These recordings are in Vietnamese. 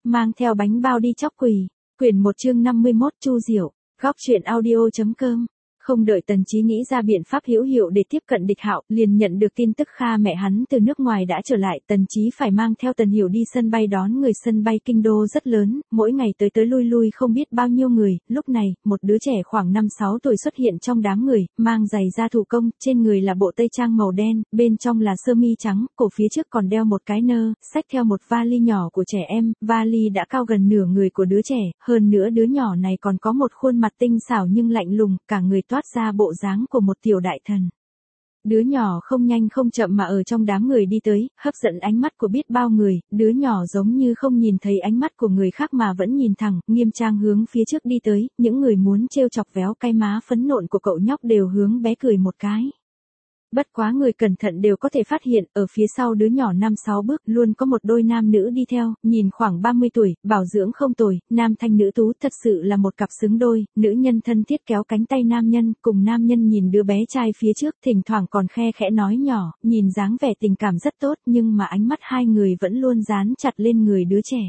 mang theo bánh bao đi chóc quỳ. Quyển 1 chương 51 Chu Diệu, góc truyện audio.com. Không đợi Tần Chí nghĩ ra biện pháp hữu hiệu để tiếp cận Địch Hạo, liền nhận được tin tức Kha mẹ hắn từ nước ngoài đã trở lại. Tần Chí phải mang theo Tần Hiểu đi sân bay đón người. Sân bay kinh đô rất lớn, mỗi ngày tới lui lui không biết bao nhiêu người. Lúc này, một đứa trẻ khoảng 5-6 tuổi xuất hiện trong đám người, mang giày da thủ công, trên người là bộ tây trang màu đen, bên trong là sơ mi trắng, cổ phía trước còn đeo một cái nơ, xách theo một vali nhỏ của trẻ em. Vali đã cao gần nửa người của đứa trẻ, hơn nữa đứa nhỏ này còn có một khuôn mặt tinh xảo nhưng lạnh lùng, cả người toát ra bộ dáng của một tiểu đại thần. Đứa nhỏ không nhanh không chậm mà ở trong đám người đi tới, hấp dẫn ánh mắt của biết bao người. Đứa nhỏ giống như không nhìn thấy ánh mắt của người khác mà vẫn nhìn thẳng, nghiêm trang hướng phía trước đi tới. Những người muốn trêu chọc véo cái má phấn nộn của cậu nhóc đều hướng bé cười một cái. Bất quá người cẩn thận đều có thể phát hiện, ở phía sau đứa nhỏ 5-6 bước, luôn có một đôi nam nữ đi theo, nhìn khoảng 30 tuổi, bảo dưỡng không tồi, nam thanh nữ tú, thật sự là một cặp xứng đôi. Nữ nhân thân thiết kéo cánh tay nam nhân, cùng nam nhân nhìn đứa bé trai phía trước, thỉnh thoảng còn khe khẽ nói nhỏ, nhìn dáng vẻ tình cảm rất tốt, nhưng mà ánh mắt hai người vẫn luôn dán chặt lên người đứa trẻ.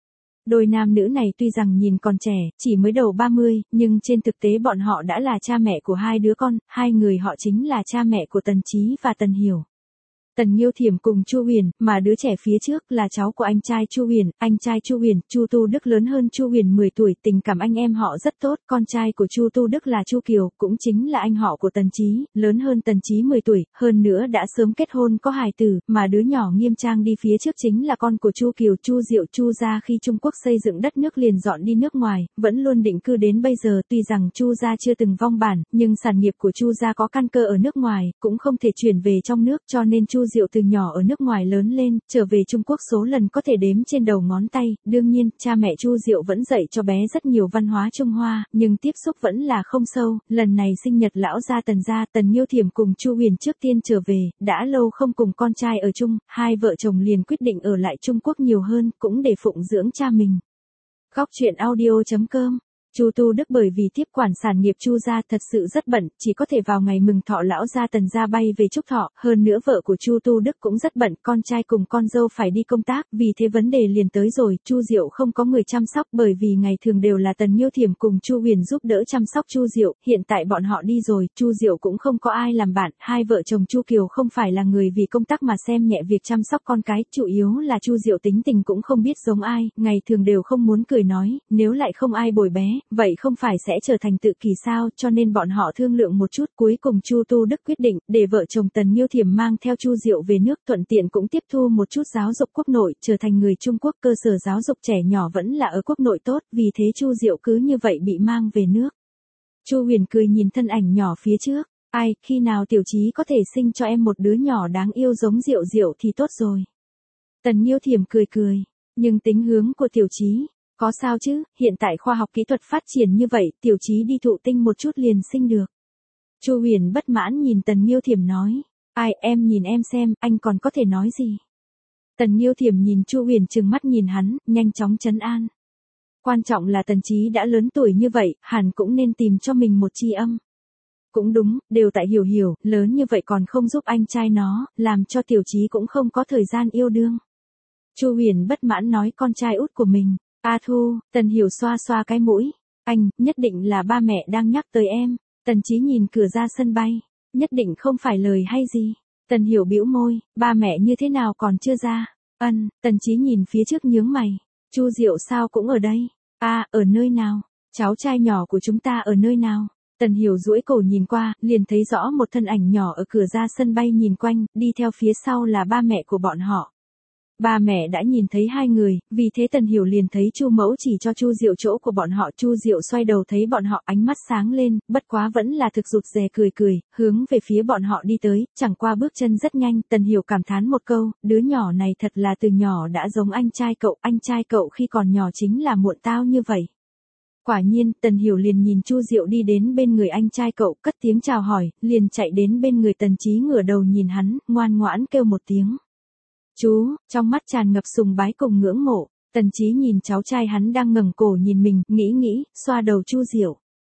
Đôi nam nữ này tuy rằng nhìn còn trẻ, chỉ mới đầu 30, nhưng trên thực tế bọn họ đã là cha mẹ của hai đứa con, hai người họ chính là cha mẹ của Tần Chí và Tần Hiểu. Tần Nghiêu Thiểm cùng Chu Huyền, mà đứa trẻ phía trước là cháu của anh trai Chu Huyền, anh trai Chu Huyền, Chu Tu Đức lớn hơn Chu Huyền 10 tuổi, tình cảm anh em họ rất tốt, con trai của Chu Tu Đức là Chu Kiều, cũng chính là anh họ của Tần Chí, lớn hơn Tần Chí 10 tuổi, hơn nữa đã sớm kết hôn có hài tử, mà đứa nhỏ nghiêm trang đi phía trước chính là con của Chu Kiều, Chu Diệu. Chu gia khi Trung Quốc xây dựng đất nước liền dọn đi nước ngoài, vẫn luôn định cư đến bây giờ. Tuy rằng Chu gia chưa từng vong bản, nhưng sản nghiệp của Chu gia có căn cơ ở nước ngoài, cũng không thể chuyển về trong nước, cho nên Chu Diệu từ nhỏ ở nước ngoài lớn lên, trở về Trung Quốc số lần có thể đếm trên đầu ngón tay. Đương nhiên, cha mẹ Chu Diệu vẫn dạy cho bé rất nhiều văn hóa Trung Hoa, nhưng tiếp xúc vẫn là không sâu. Lần này sinh nhật lão gia Tần gia, Tần Nghiêu Thiểm cùng Chu Huyền trước tiên trở về, đã lâu không cùng con trai ở chung, hai vợ chồng liền quyết định ở lại Trung Quốc nhiều hơn, cũng để phụng dưỡng cha mình. Góc truyện audio.com. Chu Tu Đức bởi vì tiếp quản sản nghiệp Chu gia thật sự rất bận, chỉ có thể vào ngày mừng thọ lão gia Tần gia bay về chúc thọ, hơn nữa vợ của Chu Tu Đức cũng rất bận, con trai cùng con dâu phải đi công tác, vì thế vấn đề liền tới rồi. Chu Diệu không có người chăm sóc, bởi vì ngày thường đều là Tần Nghiêu Thiểm cùng Chu Huyền giúp đỡ chăm sóc Chu Diệu, hiện tại bọn họ đi rồi, Chu Diệu cũng không có ai làm bạn. Hai vợ chồng Chu Kiều không phải là người vì công tác mà xem nhẹ việc chăm sóc con cái, chủ yếu là Chu Diệu tính tình cũng không biết giống ai, ngày thường đều không muốn cười nói, nếu lại không ai bồi bé, vậy không phải sẽ trở thành tự kỷ sao, cho nên bọn họ thương lượng một chút, cuối cùng Chu Tu Đức quyết định, để vợ chồng Tần Nghiêu Thiểm mang theo Chu Diệu về nước, thuận tiện cũng tiếp thu một chút giáo dục quốc nội, trở thành người Trung Quốc. Cơ sở giáo dục trẻ nhỏ vẫn là ở quốc nội tốt, vì thế Chu Diệu cứ như vậy bị mang về nước. Chu Huyền cười nhìn thân ảnh nhỏ phía trước, ai, khi nào Tiểu Chí có thể sinh cho em một đứa nhỏ đáng yêu giống Diệu Diệu thì tốt rồi. Tần Nghiêu Thiểm cười cười, nhưng tính hướng của Tiểu Chí, có sao chứ, hiện tại khoa học kỹ thuật phát triển như vậy, Tiểu Chí đi thụ tinh một chút liền sinh được. Chu Huyền bất mãn nhìn Tần Nghiêu Thiểm nói, ai, em nhìn em xem, anh còn có thể nói gì. Tần Nghiêu Thiểm nhìn Chu Huyền trừng mắt nhìn hắn, nhanh chóng trấn an. Quan trọng là Tần Chí đã lớn tuổi như vậy, hẳn cũng nên tìm cho mình một tri âm. Cũng đúng, đều tại Hiểu Hiểu, lớn như vậy còn không giúp anh trai nó, làm cho Tiểu Chí cũng không có thời gian yêu đương. Chu Huyền bất mãn nói con trai út của mình. A Thu, Tần Hiểu xoa xoa cái mũi, anh, nhất định là ba mẹ đang nhắc tới em. Tần Chí nhìn cửa ra sân bay, nhất định không phải lời hay gì. Tần Hiểu bĩu môi, ba mẹ như thế nào còn chưa ra. Tần Chí nhìn phía trước nhướng mày, Chu Diệu sao cũng ở đây. Ở nơi nào? Cháu trai nhỏ của chúng ta ở nơi nào? Tần Hiểu duỗi cổ nhìn qua, liền thấy rõ một thân ảnh nhỏ ở cửa ra sân bay nhìn quanh, đi theo phía sau là ba mẹ của bọn họ. Ba mẹ đã nhìn thấy hai người, vì thế Tần Hiểu liền thấy Chu mẫu chỉ cho Chu Diệu chỗ của bọn họ. Chu Diệu xoay đầu thấy bọn họ, ánh mắt sáng lên, bất quá vẫn là thực rụt rè cười cười, hướng về phía bọn họ đi tới, chẳng qua bước chân rất nhanh. Tần Hiểu cảm thán một câu, đứa nhỏ này thật là từ nhỏ đã giống anh trai cậu khi còn nhỏ chính là muộn tao như vậy. Quả nhiên, Tần Hiểu liền nhìn Chu Diệu đi đến bên người anh trai cậu, cất tiếng chào hỏi, liền chạy đến bên người Tần Chí ngửa đầu nhìn hắn, ngoan ngoãn kêu một tiếng. Chú, trong mắt tràn ngập sùng bái cùng ngưỡng mộ. Tần Chí nhìn cháu trai hắn đang ngẩng cổ nhìn mình, nghĩ, xoa đầu Chu Diệu.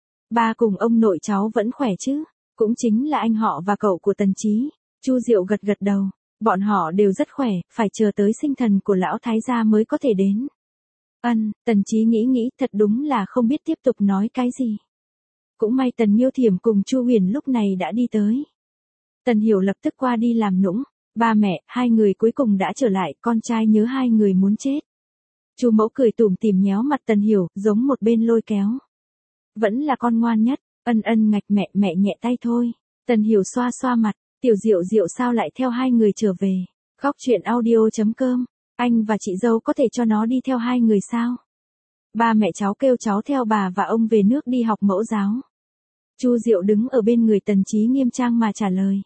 Ba cùng ông nội cháu vẫn khỏe chứ? Cũng chính là anh họ và cậu của Tần Chí. Chu Diệu gật gật đầu. Bọn họ đều rất khỏe, phải chờ tới sinh thần của lão thái gia mới có thể đến. Tần Chí nghĩ thật đúng là không biết tiếp tục nói cái gì. Cũng may Tần Nghiêu Thiểm cùng Chu Huyền lúc này đã đi tới. Tần Hiểu lập tức qua đi làm nũng, ba mẹ, hai người cuối cùng đã trở lại, con trai nhớ hai người muốn chết. Chu Mẫu cười tủm tỉm nhéo mặt Tần Hiểu, giống một bên lôi kéo. Vẫn là con ngoan nhất, ngạch mẹ nhẹ tay thôi. Tần Hiểu xoa xoa mặt, Tiểu Diệu sao lại theo hai người trở về. Góc chuyện audio.com, anh và chị dâu có thể cho nó đi theo hai người sao? Ba mẹ cháu kêu cháu theo bà và ông về nước đi học mẫu giáo. Chu Diệu đứng ở bên người Tần Chí nghiêm trang mà trả lời.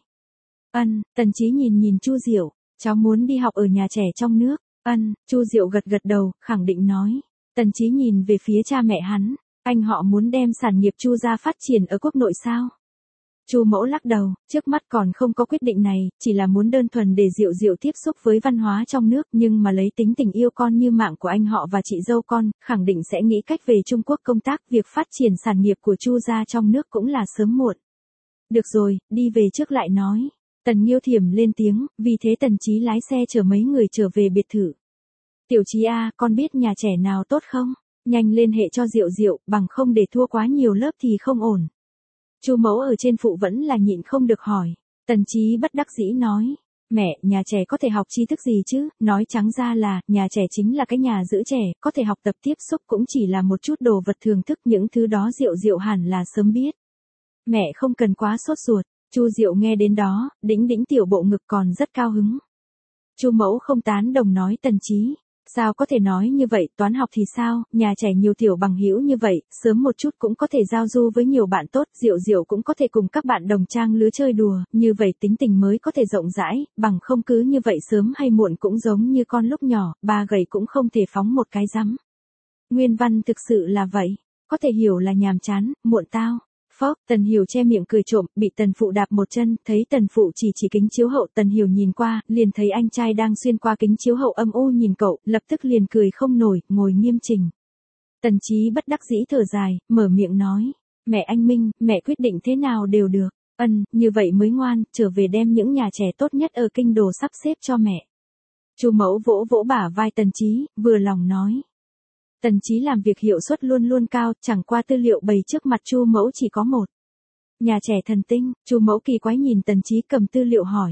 Tần Chí nhìn Chu Diệu, cháu muốn đi học ở nhà trẻ trong nước. Chu Diệu gật đầu, khẳng định nói. Tần Chí nhìn về phía cha mẹ hắn, anh họ muốn đem sản nghiệp Chu gia phát triển ở quốc nội sao? Chu Mẫu lắc đầu, trước mắt còn không có quyết định này, chỉ là muốn đơn thuần để Diệu tiếp xúc với văn hóa trong nước, nhưng mà lấy tính tình yêu con như mạng của anh họ và chị dâu con, khẳng định sẽ nghĩ cách về Trung Quốc công tác, việc phát triển sản nghiệp của Chu gia trong nước cũng là sớm muộn. Được rồi, đi về trước lại nói. Tần Nghiêu Thiểm lên tiếng, vì thế Tần Chí lái xe chở mấy người trở về biệt thự. Tiểu Chí à, con biết nhà trẻ nào tốt không? Nhanh liên hệ cho Diệu, bằng không để thua quá nhiều lớp thì không ổn. Chu Mẫu ở trên phụ vẫn là nhịn không được hỏi. Tần Chí bất đắc dĩ nói. Mẹ, nhà trẻ có thể học tri thức gì chứ? Nói trắng ra là, nhà trẻ chính là cái nhà giữ trẻ, có thể học tập tiếp xúc cũng chỉ là một chút đồ vật thưởng thức, những thứ đó Diệu hẳn là sớm biết. Mẹ không cần quá sốt ruột. Chu Diệu nghe đến đó, đĩnh tiểu bộ ngực còn rất cao hứng. Chu Mẫu không tán đồng nói Tần Chí. Sao có thể nói như vậy, toán học thì sao, nhà trẻ nhiều tiểu bằng hữu như vậy, sớm một chút cũng có thể giao du với nhiều bạn tốt, Diệu cũng có thể cùng các bạn đồng trang lứa chơi đùa, như vậy tính tình mới có thể rộng rãi, bằng không cứ như vậy sớm hay muộn cũng giống như con lúc nhỏ, ba gầy cũng không thể phóng một cái rắm. Nguyên văn thực sự là vậy, có thể hiểu là nhàm chán, muộn tao. Tần Hiểu che miệng cười trộm, bị Tần Phụ đạp một chân, thấy Tần Phụ chỉ kính chiếu hậu, Tần Hiểu nhìn qua, liền thấy anh trai đang xuyên qua kính chiếu hậu âm u nhìn cậu, lập tức liền cười không nổi, ngồi nghiêm chỉnh. Tần Chí bất đắc dĩ thở dài, mở miệng nói, mẹ anh Minh, mẹ quyết định thế nào đều được, như vậy mới ngoan, trở về đem những nhà trẻ tốt nhất ở kinh đô sắp xếp cho mẹ. Chu Mẫu vỗ bả vai Tần Chí, vừa lòng nói. Tần Chí làm việc hiệu suất luôn cao, chẳng qua tư liệu bày trước mặt Chu Mẫu chỉ có một. Nhà trẻ thần tinh, Chu Mẫu kỳ quái nhìn Tần Chí cầm tư liệu hỏi.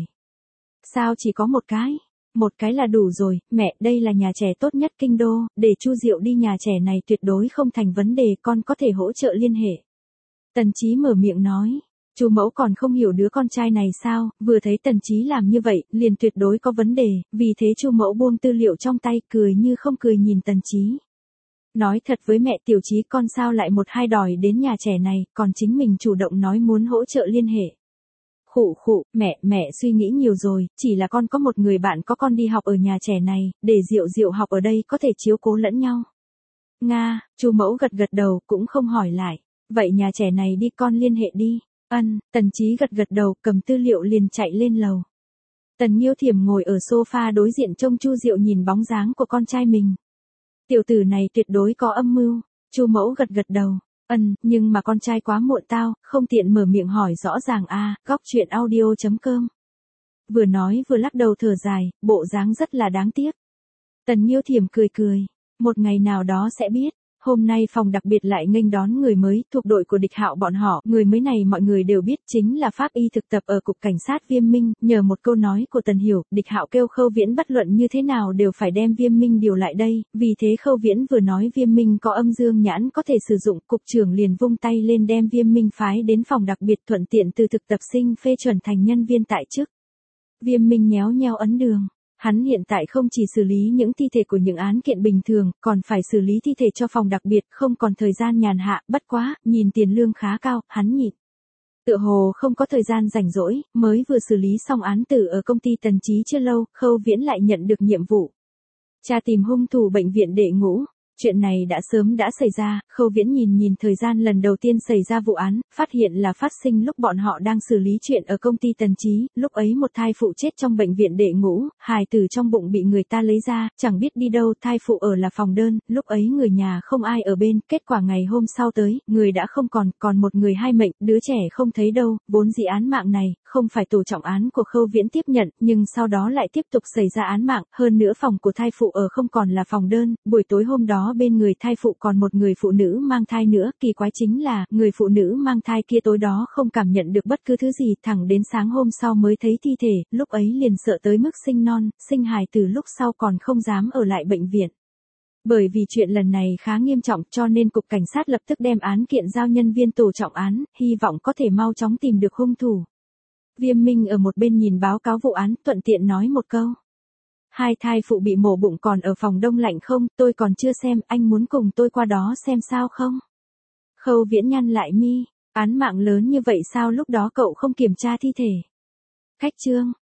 Sao chỉ có một cái? Một cái là đủ rồi, mẹ, đây là nhà trẻ tốt nhất kinh đô, để Chu Diệu đi nhà trẻ này tuyệt đối không thành vấn đề, con có thể hỗ trợ liên hệ. Tần Chí mở miệng nói. Chu Mẫu còn không hiểu đứa con trai này sao, vừa thấy Tần Chí làm như vậy, liền tuyệt đối có vấn đề, vì thế Chu Mẫu buông tư liệu trong tay, cười như không cười nhìn Tần Chí. Nói thật với mẹ, Tiểu Chí con sao lại một hai đòi đến nhà trẻ này, còn chính mình chủ động nói muốn hỗ trợ liên hệ. Khụ, mẹ suy nghĩ nhiều rồi, chỉ là con có một người bạn có con đi học ở nhà trẻ này, để Diệu học ở đây có thể chiếu cố lẫn nhau. Nga, Chu Mẫu gật đầu, cũng không hỏi lại. Vậy nhà trẻ này đi, con liên hệ đi. Tần Chí gật đầu, cầm tư liệu liền chạy lên lầu. Tần Nghiêu Thiểm ngồi ở sofa đối diện trông Chu Diệu nhìn bóng dáng của con trai mình. Tiểu tử này tuyệt đối có âm mưu. Chu Mẫu gật đầu. Nhưng mà con trai quá muộn tao, không tiện mở miệng hỏi rõ ràng góc chuyện audio.com. Vừa nói vừa lắc đầu thở dài, bộ dáng rất là đáng tiếc. Tần Nghiêu Thiểm cười. Một ngày nào đó sẽ biết. Hôm nay phòng đặc biệt lại nghênh đón người mới, thuộc đội của Địch Hạo bọn họ, người mới này mọi người đều biết chính là pháp y thực tập ở cục cảnh sát Viêm Minh, nhờ một câu nói của Tần Hiểu, Địch Hạo kêu Khâu Viễn bất luận như thế nào đều phải đem Viêm Minh điều lại đây, vì thế Khâu Viễn vừa nói Viêm Minh có âm dương nhãn có thể sử dụng, cục trưởng liền vung tay lên đem Viêm Minh phái đến phòng đặc biệt thuận tiện từ thực tập sinh phê chuẩn thành nhân viên tại chức. Viêm Minh nhéo nheo ấn đường. Hắn hiện tại không chỉ xử lý những thi thể của những án kiện bình thường, còn phải xử lý thi thể cho phòng đặc biệt, không còn thời gian nhàn hạ, bất quá, nhìn tiền lương khá cao, hắn nhịn. Tựa hồ không có thời gian rảnh rỗi, mới vừa xử lý xong án tử ở công ty Tần Chí chưa lâu, Khâu Viễn lại nhận được nhiệm vụ. Tra tìm hung thủ bệnh viện Đệ Ngũ. Chuyện này đã sớm đã xảy ra, Khâu Viễn nhìn thời gian lần đầu tiên xảy ra vụ án, phát hiện là phát sinh lúc bọn họ đang xử lý chuyện ở công ty Tần Chí, lúc ấy một thai phụ chết trong bệnh viện Đệ Ngũ, hài tử trong bụng bị người ta lấy ra, chẳng biết đi đâu, thai phụ ở là phòng đơn, lúc ấy người nhà không ai ở bên, kết quả ngày hôm sau tới, người đã không còn một người hai mệnh, đứa trẻ không thấy đâu, vốn dĩ án mạng này, không phải tổ trọng án của Khâu Viễn tiếp nhận, nhưng sau đó lại tiếp tục xảy ra án mạng, hơn nữa phòng của thai phụ ở không còn là phòng đơn, buổi tối hôm đó đó bên người thai phụ còn một người phụ nữ mang thai nữa, kỳ quái chính là, người phụ nữ mang thai kia tối đó không cảm nhận được bất cứ thứ gì, thẳng đến sáng hôm sau mới thấy thi thể, lúc ấy liền sợ tới mức sinh non, sinh hài từ lúc sau còn không dám ở lại bệnh viện. Bởi vì chuyện lần này khá nghiêm trọng cho nên cục cảnh sát lập tức đem án kiện giao nhân viên tổ trọng án, hy vọng có thể mau chóng tìm được hung thủ. Viêm Minh ở một bên nhìn báo cáo vụ án, thuận tiện nói một câu. Hai thai phụ bị mổ bụng còn ở phòng đông lạnh không, tôi còn chưa xem, anh muốn cùng tôi qua đó xem sao không? Khâu Viễn nhăn lại mi, án mạng lớn như vậy sao lúc đó cậu không kiểm tra thi thể? Khách Trương,